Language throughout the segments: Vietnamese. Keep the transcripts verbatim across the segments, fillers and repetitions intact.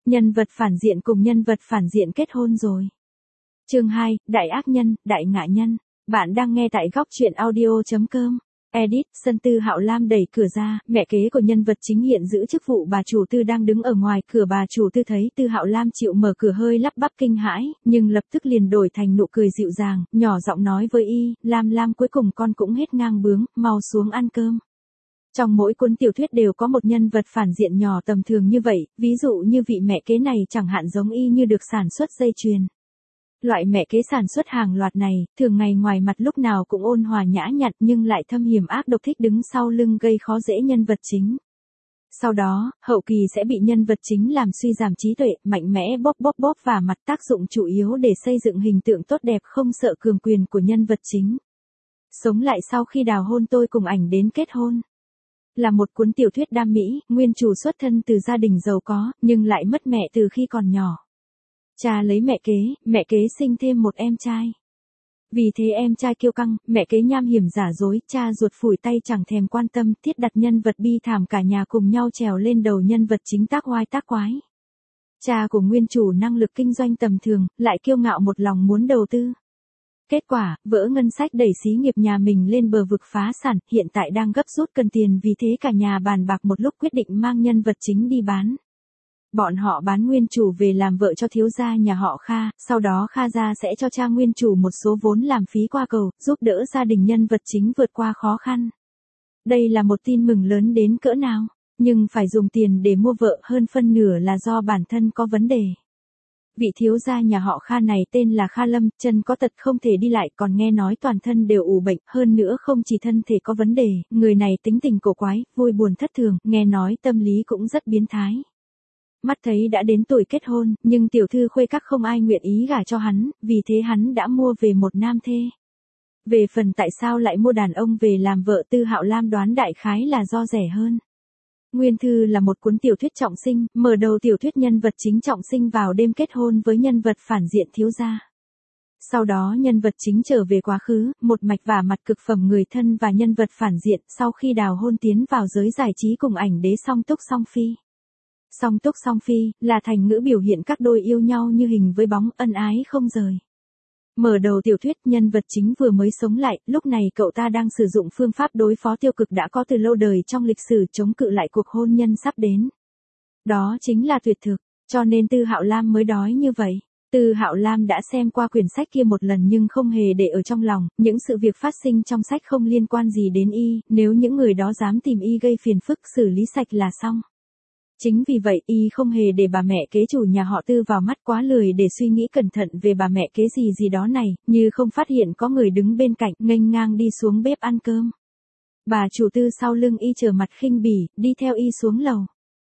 Nhân vật phản diện cùng nhân vật phản diện kết hôn rồi. Chương hai, Đại ác nhân, đại ngạ nhân. Bạn đang nghe tại góc truyện audio chấm com. Edit, sân Tư Hạo Lam đẩy cửa ra, mẹ kế của nhân vật chính hiện giữ chức vụ bà chủ Tư đang đứng ở ngoài cửa. Bà chủ Tư thấy Tư Hạo Lam chịu mở cửa hơi lắp bắp kinh hãi, nhưng lập tức liền đổi thành nụ cười dịu dàng, nhỏ giọng nói với y, Lam Lam cuối cùng con cũng hết ngang bướng, mau xuống ăn cơm. Trong mỗi cuốn tiểu thuyết đều có một nhân vật phản diện nhỏ tầm thường như vậy, ví dụ như vị mẹ kế này chẳng hạn giống y như được sản xuất dây chuyền. Loại mẹ kế sản xuất hàng loạt này, thường ngày ngoài mặt lúc nào cũng ôn hòa nhã nhặn nhưng lại thâm hiểm ác độc, thích đứng sau lưng gây khó dễ nhân vật chính. Sau đó, hậu kỳ sẽ bị nhân vật chính làm suy giảm trí tuệ, mạnh mẽ bóp bóp bóp và mặt, tác dụng chủ yếu để xây dựng hình tượng tốt đẹp không sợ cường quyền của nhân vật chính. Sống lại sau khi đào hôn tôi cùng ảnh đến kết hôn. Là một cuốn tiểu thuyết đam mỹ, nguyên chủ xuất thân từ gia đình giàu có, nhưng lại mất mẹ từ khi còn nhỏ. Cha lấy mẹ kế, mẹ kế sinh thêm một em trai. Vì thế em trai kiêu căng, mẹ kế nham hiểm giả dối, cha ruột phủi tay chẳng thèm quan tâm, thiết đặt nhân vật bi thảm cả nhà cùng nhau trèo lên đầu nhân vật chính tác oai tác quái. Cha của nguyên chủ năng lực kinh doanh tầm thường, lại kiêu ngạo một lòng muốn đầu tư. Kết quả, vỡ ngân sách đẩy xí nghiệp nhà mình lên bờ vực phá sản, hiện tại đang gấp rút cần tiền, vì thế cả nhà bàn bạc một lúc quyết định mang nhân vật chính đi bán. Bọn họ bán nguyên chủ về làm vợ cho thiếu gia nhà họ Kha, sau đó Kha gia sẽ cho cha nguyên chủ một số vốn làm phí qua cầu, giúp đỡ gia đình nhân vật chính vượt qua khó khăn. Đây là một tin mừng lớn đến cỡ nào, nhưng phải dùng tiền để mua vợ, hơn phân nửa là do bản thân có vấn đề. Vị thiếu gia nhà họ Kha này tên là Kha Lâm, chân có tật không thể đi lại, còn nghe nói toàn thân đều ủ bệnh, hơn nữa không chỉ thân thể có vấn đề, người này tính tình cổ quái, vui buồn thất thường, nghe nói tâm lý cũng rất biến thái. Mắt thấy đã đến tuổi kết hôn, nhưng tiểu thư khuê các không ai nguyện ý gả cho hắn, vì thế hắn đã mua về một nam thê. Về phần tại sao lại mua đàn ông về làm vợ, Tư Hạo Lam đoán đại khái là do rẻ hơn. Nguyên thư là một cuốn tiểu thuyết trọng sinh, mở đầu tiểu thuyết nhân vật chính trọng sinh vào đêm kết hôn với nhân vật phản diện thiếu gia. Sau đó nhân vật chính trở về quá khứ, một mạch vả mặt cực phẩm người thân và nhân vật phản diện, sau khi đào hôn tiến vào giới giải trí cùng ảnh đế Song Túc Song Phi. Song Túc Song Phi là thành ngữ biểu hiện các đôi yêu nhau như hình với bóng, ân ái không rời. Mở đầu tiểu thuyết, nhân vật chính vừa mới sống lại, lúc này cậu ta đang sử dụng phương pháp đối phó tiêu cực đã có từ lâu đời trong lịch sử, chống cự lại cuộc hôn nhân sắp đến. Đó chính là tuyệt thực, cho nên Tư Hạo Lam mới đói như vậy. Tư Hạo Lam đã xem qua quyển sách kia một lần nhưng không hề để ở trong lòng, những sự việc phát sinh trong sách không liên quan gì đến y, nếu những người đó dám tìm y gây phiền phức, xử lý sạch là xong. Chính vì vậy y không hề để bà mẹ kế chủ nhà họ Tư vào mắt, quá lười để suy nghĩ cẩn thận về bà mẹ kế gì gì đó này, như không phát hiện có người đứng bên cạnh, nghênh ngang đi xuống bếp ăn cơm. Bà chủ Tư sau lưng y trở mặt khinh bỉ, đi theo y xuống lầu.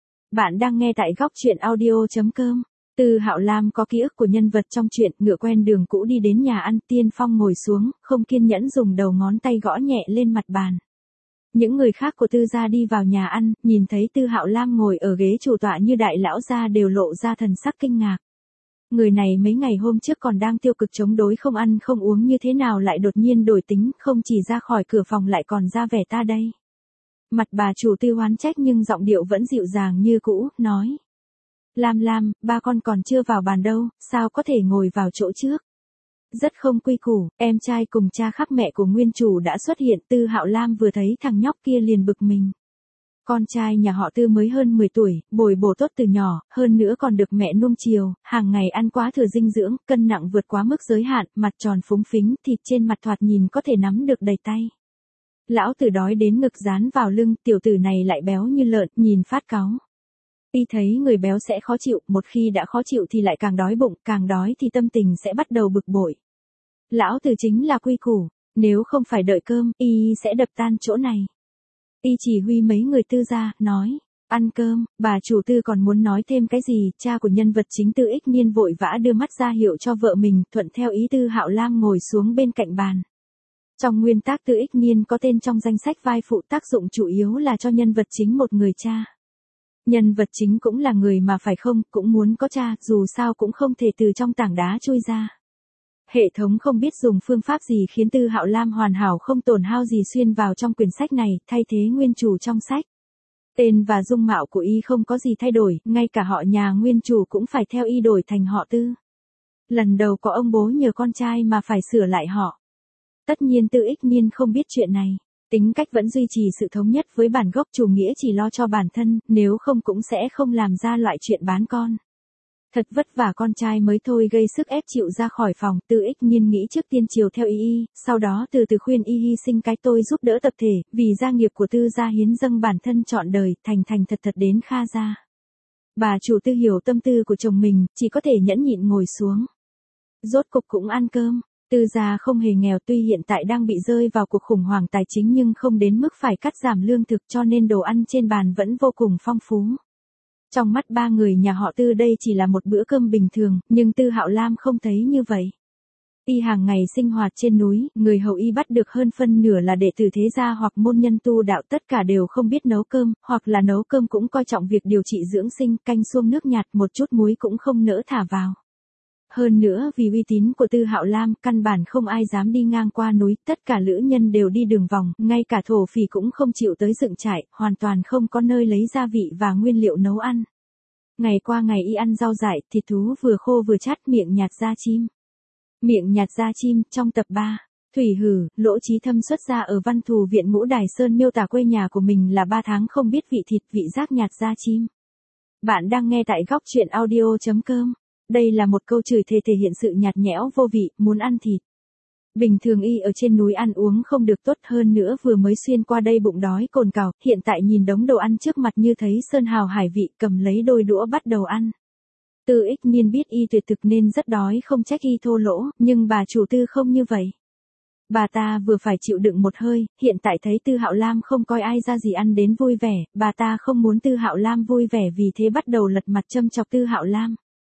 Bạn đang nghe tại góc truyện audio chấm com. Tư Hạo Lam có ký ức của nhân vật trong truyện, ngựa quen đường cũ đi đến nhà ăn, Tiên Phong ngồi xuống, không kiên nhẫn dùng đầu ngón tay gõ nhẹ lên mặt bàn. Những người khác của Tư gia đi vào nhà ăn, nhìn thấy Tư Hạo Lam ngồi ở ghế chủ tọa như đại lão gia đều lộ ra thần sắc kinh ngạc. Người này mấy ngày hôm trước còn đang tiêu cực chống đối không ăn không uống như thế nào lại đột nhiên đổi tính, không chỉ ra khỏi cửa phòng lại còn ra vẻ ta đây. Mặt bà chủ Tư oán trách nhưng giọng điệu vẫn dịu dàng như cũ, nói. Lam Lam, ba con còn chưa vào bàn đâu, sao có thể ngồi vào chỗ trước? Rất không quy củ, em trai cùng cha khắc mẹ của nguyên chủ đã xuất hiện. Tư Hạo Lam vừa thấy thằng nhóc kia liền bực mình. Con trai nhà họ Tư mới hơn mười tuổi, bồi bổ tốt từ nhỏ, hơn nữa còn được mẹ nuông chiều, hàng ngày ăn quá thừa dinh dưỡng, cân nặng vượt quá mức giới hạn, mặt tròn phúng phính, thịt trên mặt thoạt nhìn có thể nắm được đầy tay. Lão tử đói đến ngực dán vào lưng, tiểu tử này lại béo như lợn, nhìn phát cáu. Y thấy người béo sẽ khó chịu, một khi đã khó chịu thì lại càng đói bụng, càng đói thì tâm tình sẽ bắt đầu bực bội. Lão tử chính là quy củ, nếu không phải đợi cơm, y sẽ đập tan chỗ này. Y chỉ huy mấy người Tư gia, nói, ăn cơm. Bà chủ Tư còn muốn nói thêm cái gì, cha của nhân vật chính Tư Ích Niên vội vã đưa mắt ra hiệu cho vợ mình, thuận theo ý Tư Hạo Lam ngồi xuống bên cạnh bàn. Trong nguyên tác Tư Ích Niên có tên trong danh sách vai phụ, tác dụng chủ yếu là cho nhân vật chính một người cha. Nhân vật chính cũng là người mà phải không, cũng muốn có cha, dù sao cũng không thể từ trong tảng đá chui ra. Hệ thống không biết dùng phương pháp gì khiến Tư Hạo Lam hoàn hảo không tổn hao gì xuyên vào trong quyển sách này, thay thế nguyên chủ trong sách. Tên và dung mạo của y không có gì thay đổi, ngay cả họ nhà nguyên chủ cũng phải theo y đổi thành họ Tư. Lần đầu có ông bố nhờ con trai mà phải sửa lại họ. Tất nhiên Tư Ích Nhiên không biết chuyện này. Tính cách vẫn duy trì sự thống nhất với bản gốc chủ nghĩa chỉ lo cho bản thân, nếu không cũng sẽ không làm ra loại chuyện bán con. Thật vất vả con trai mới thôi gây sức ép chịu ra khỏi phòng, Tư Ích Nhiên nghĩ trước tiên chiều theo y y, sau đó từ từ khuyên y hy sinh cái tôi giúp đỡ tập thể, vì gia nghiệp của Tư gia hiến dâng bản thân trọn đời, thành thành thật thật đến Kha gia. Bà chủ Tư hiểu tâm tư của chồng mình, chỉ có thể nhẫn nhịn ngồi xuống. Rốt cục cũng ăn cơm. Tư gia không hề nghèo, tuy hiện tại đang bị rơi vào cuộc khủng hoảng tài chính nhưng không đến mức phải cắt giảm lương thực, cho nên đồ ăn trên bàn vẫn vô cùng phong phú. Trong mắt ba người nhà họ Tư đây chỉ là một bữa cơm bình thường, nhưng Tư Hạo Lam không thấy như vậy. Y hàng ngày sinh hoạt trên núi, người hầu y bắt được hơn phân nửa là đệ tử thế gia hoặc môn nhân tu đạo, tất cả đều không biết nấu cơm, hoặc là nấu cơm cũng coi trọng việc điều trị dưỡng sinh, canh xuông nước nhạt, một chút muối cũng không nỡ thả vào. Hơn nữa vì uy tín của Tư Hạo Lam, căn bản không ai dám đi ngang qua núi, tất cả lữ nhân đều đi đường vòng, ngay cả thổ phỉ cũng không chịu tới dựng trại, hoàn toàn không có nơi lấy gia vị và nguyên liệu nấu ăn. Ngày qua ngày y ăn rau dại, thịt thú vừa khô vừa chát, miệng nhạt da chim. Miệng nhạt da chim, trong tập ba, Thủy Hử, Lỗ Chí Thâm xuất ra ở Văn Thù Viện Ngũ Đài Sơn miêu tả quê nhà của mình là ba tháng không biết vị thịt, vị giác nhạt da chim. Bạn đang nghe tại góc truyện audio chấm com. Đây là một câu chửi thề thể hiện sự nhạt nhẽo vô vị, muốn ăn thịt. Bình thường y ở trên núi ăn uống không được tốt, hơn nữa vừa mới xuyên qua đây bụng đói cồn cào, hiện tại nhìn đống đồ ăn trước mặt như thấy sơn hào hải vị, cầm lấy đôi đũa bắt đầu ăn. Tư Ích Nhiên biết y tuyệt thực nên rất đói, không trách y thô lỗ, nhưng bà chủ Tư không như vậy. Bà ta vừa phải chịu đựng một hơi, hiện tại thấy Tư Hạo Lam không coi ai ra gì ăn đến vui vẻ, bà ta không muốn Tư Hạo Lam vui vẻ, vì thế bắt đầu lật mặt châm chọc Tư Hạo Lam.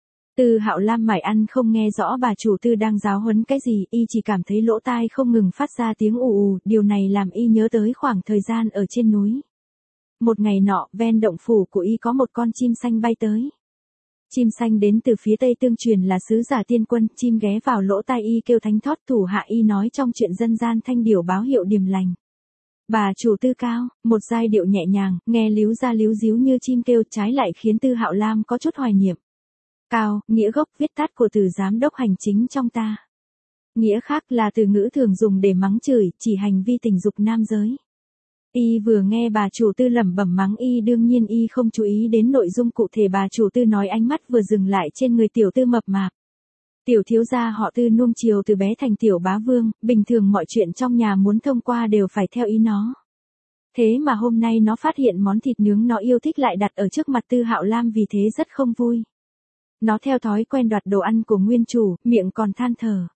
Tư Hạo Lam mải ăn không nghe rõ bà chủ Tư đang giáo huấn cái gì, y chỉ cảm thấy lỗ tai không ngừng phát ra tiếng ù ù, điều này làm y nhớ tới khoảng thời gian ở trên núi. Một ngày nọ, ven động phủ của y có một con chim xanh bay tới. Chim xanh đến từ phía Tây tương truyền là sứ giả tiên quân, chim ghé vào lỗ tai y kêu thánh thót, thủ hạ y nói trong chuyện dân gian thanh điểu báo hiệu điềm lành. Bà chủ Tư cao, một giai điệu nhẹ nhàng, nghe líu ra líu díu như chim kêu, trái lại khiến Tư Hạo Lam có chút hoài niệm. Cao, nghĩa gốc viết tắt của từ giám đốc hành chính trong ta. Nghĩa khác là từ ngữ thường dùng để mắng chửi, chỉ hành vi tình dục nam giới. Y vừa nghe bà chủ Tư lẩm bẩm mắng y, đương nhiên y không chú ý đến nội dung cụ thể bà chủ Tư nói, ánh mắt vừa dừng lại trên người tiểu Tư mập mạp. Tiểu thiếu gia họ Tư nuông chiều từ bé thành tiểu bá vương, bình thường mọi chuyện trong nhà muốn thông qua đều phải theo ý nó. Thế mà hôm nay nó phát hiện món thịt nướng nó yêu thích lại đặt ở trước mặt Tư Hạo Lam, vì thế rất không vui. Nó theo thói quen đoạt đồ ăn của nguyên chủ, miệng còn than thở.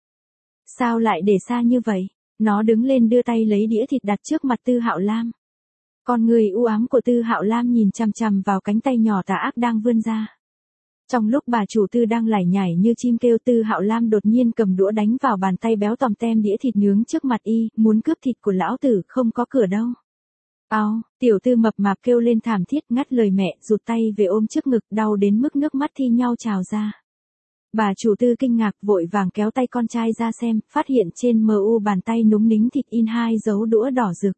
Sao lại để xa như vậy? Nó đứng lên đưa tay lấy đĩa thịt đặt trước mặt Tư Hạo Lam. Con người u ám của Tư Hạo Lam nhìn chằm chằm vào cánh tay nhỏ tà ác đang vươn ra. Trong lúc bà chủ Tư đang lải nhải như chim kêu, Tư Hạo Lam đột nhiên cầm đũa đánh vào bàn tay béo tòm tem đĩa thịt nướng trước mặt y, muốn cướp thịt của lão tử, không có cửa đâu. Ao, tiểu Tư mập mạp kêu lên thảm thiết, ngắt lời mẹ, rụt tay về ôm trước ngực, đau đến mức nước mắt thi nhau trào ra. Bà chủ Tư kinh ngạc vội vàng kéo tay con trai ra xem, phát hiện trên mờ u bàn tay núng nính thịt in hai dấu đũa đỏ rực.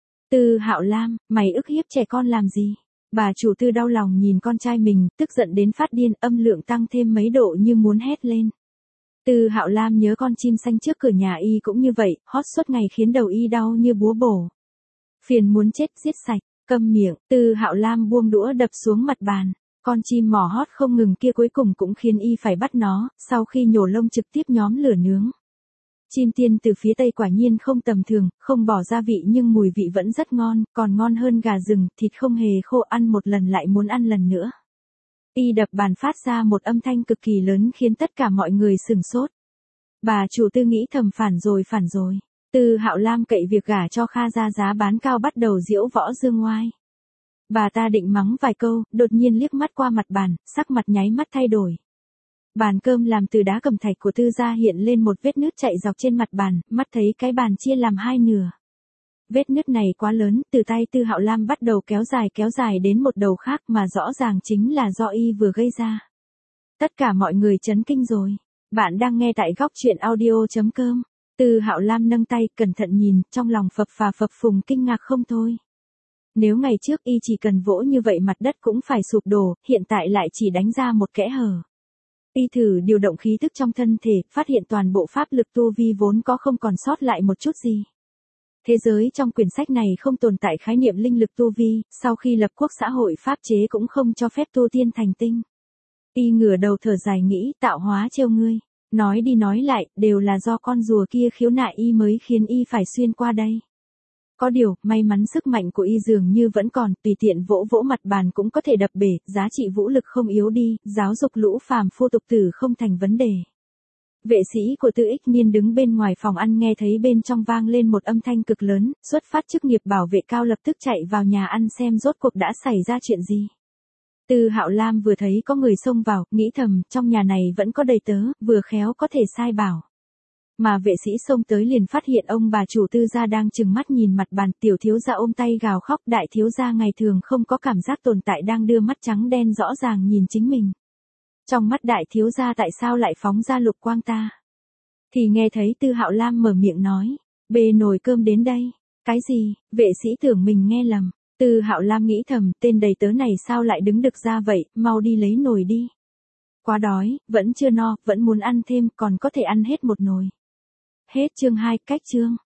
Tư Hạo Lam, mày ức hiếp trẻ con làm gì? Bà chủ Tư đau lòng nhìn con trai mình, tức giận đến phát điên, âm lượng tăng thêm mấy độ như muốn hét lên. Tư Hạo Lam nhớ con chim xanh trước cửa nhà y cũng như vậy, hót suốt ngày khiến đầu y đau như búa bổ. Phiền muốn chết, giết sạch, câm miệng. Tư Hạo Lam buông đũa đập xuống mặt bàn. Con chim mỏ hót không ngừng kia cuối cùng cũng khiến y phải bắt nó, sau khi nhổ lông trực tiếp nhóm lửa nướng. Chim tiên từ phía Tây quả nhiên không tầm thường, không bỏ gia vị nhưng mùi vị vẫn rất ngon, còn ngon hơn gà rừng, thịt không hề khô, ăn một lần lại muốn ăn lần nữa. Y đập bàn phát ra một âm thanh cực kỳ lớn khiến tất cả mọi người sửng sốt. Bà chủ Tư nghĩ thầm phản rồi phản rồi. Tư Hạo Lam cậy việc gả cho Kha ra giá bán cao bắt đầu diễu võ dương ngoai. Bà ta định mắng vài câu, đột nhiên liếc mắt qua mặt bàn, sắc mặt nháy mắt thay đổi. Bàn cơm làm từ đá cẩm thạch của Tư gia hiện lên một vết nứt chạy dọc trên mặt bàn, mắt thấy cái bàn chia làm hai nửa. Vết nứt này quá lớn, từ tay Tư Hạo Lam bắt đầu kéo dài kéo dài đến một đầu khác mà rõ ràng chính là do y vừa gây ra. Tất cả mọi người chấn kinh rồi. Bạn đang nghe tại góc truyện audio chấm com. Tư Hạo Lam nâng tay, cẩn thận nhìn, trong lòng phập phà phập phùng kinh ngạc không thôi. Nếu ngày trước y chỉ cần vỗ như vậy mặt đất cũng phải sụp đổ, hiện tại lại chỉ đánh ra một kẽ hở. Y thử điều động khí tức trong thân thể, phát hiện toàn bộ pháp lực tu vi vốn có không còn sót lại một chút gì. Thế giới trong quyển sách này không tồn tại khái niệm linh lực tu vi, sau khi lập quốc xã hội pháp chế cũng không cho phép tu tiên thành tinh. Y ngửa đầu thở dài nghĩ, tạo hóa trêu ngươi. Nói đi nói lại, đều là do con rùa kia khiếu nại y mới khiến y phải xuyên qua đây. Có điều, may mắn sức mạnh của y dường như vẫn còn, tùy tiện vỗ vỗ mặt bàn cũng có thể đập bể, giá trị vũ lực không yếu đi, giáo dục lũ phàm phu tục tử không thành vấn đề. Vệ sĩ của Tư Ích Niên đứng bên ngoài phòng ăn nghe thấy bên trong vang lên một âm thanh cực lớn, xuất phát chức nghiệp bảo vệ cao lập tức chạy vào nhà ăn xem rốt cuộc đã xảy ra chuyện gì. Tư Hạo Lam vừa thấy có người xông vào, nghĩ thầm, trong nhà này vẫn có đầy tớ, vừa khéo có thể sai bảo. Mà vệ sĩ xông tới liền phát hiện ông bà chủ Tư gia đang trừng mắt nhìn mặt bàn, tiểu thiếu gia ôm tay gào khóc, đại thiếu gia ngày thường không có cảm giác tồn tại đang đưa mắt trắng đen rõ ràng nhìn chính mình. Trong mắt đại thiếu gia tại sao lại phóng ra lục quang ta? Thì nghe thấy Tư Hạo Lam mở miệng nói, bê nồi cơm đến đây. Cái gì? Vệ sĩ tưởng mình nghe lầm. Tư Hạo Lam nghĩ thầm, tên đầy tớ này sao lại đứng được ra vậy, mau đi lấy nồi đi. Quá đói, vẫn chưa no, vẫn muốn ăn thêm, còn có thể ăn hết một nồi. Hết chương hai, cách chương.